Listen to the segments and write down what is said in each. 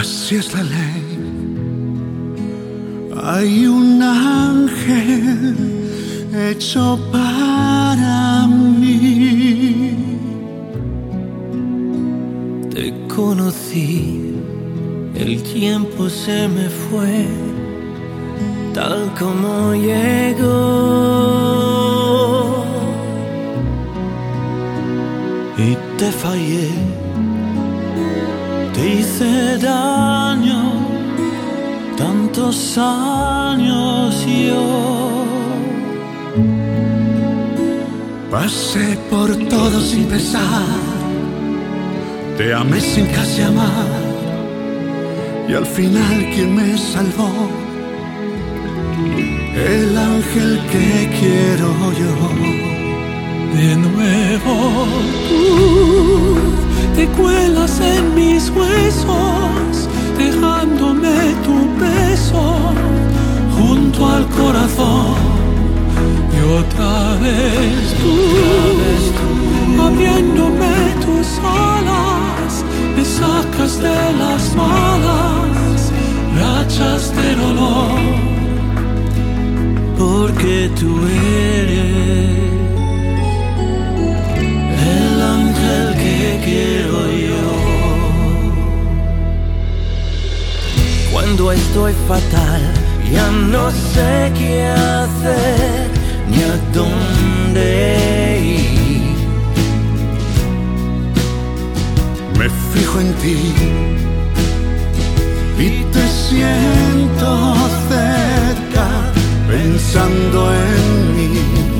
Así es la ley. Hay un ángel hecho para mí. Te conocí, el tiempo se me fue, tal como llegó. Y te fallé, te hice daño, tantos años yo. Pasé por todo sin pesar, te amé sin casi amar, y al final quien me salvó, el ángel que quiero yo. De nuevo tú te cuelas en mis huesos, dejándome tu beso junto al corazón. Y otra vez tú abriéndome tus alas, me sacas de las malas rachas de dolor, porque tú eres el ángel que quiero yo. Cuando estoy fatal, ya no sé qué hacer ni a dónde ir. Me fijo en ti y te siento cerca, pensando en mí.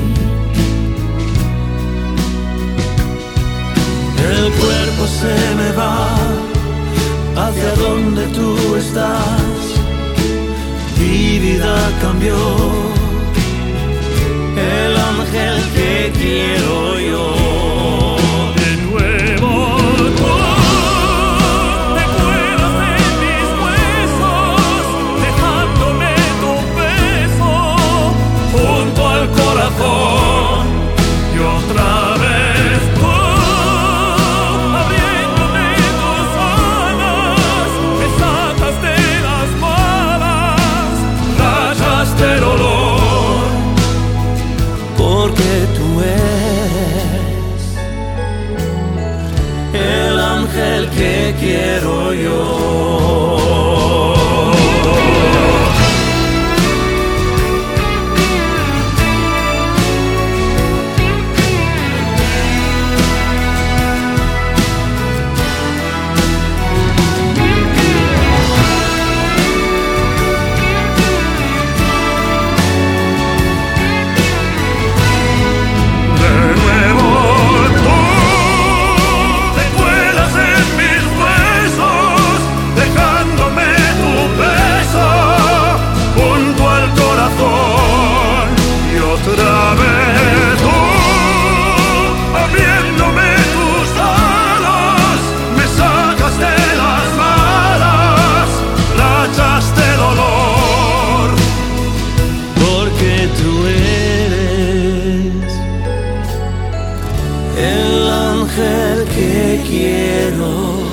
El cuerpo se me va hacia donde tú estás. Mi vida cambió, el ángel que quiero yo. De nuevo tú te cuelas en mis huesos, dejándome tu beso junto al corazón. Y otra vez tú abriéndome tus alas, me sacas de las malas rayas de dolor, porque tú eres el ángel que quiero yo. El ángel que quiero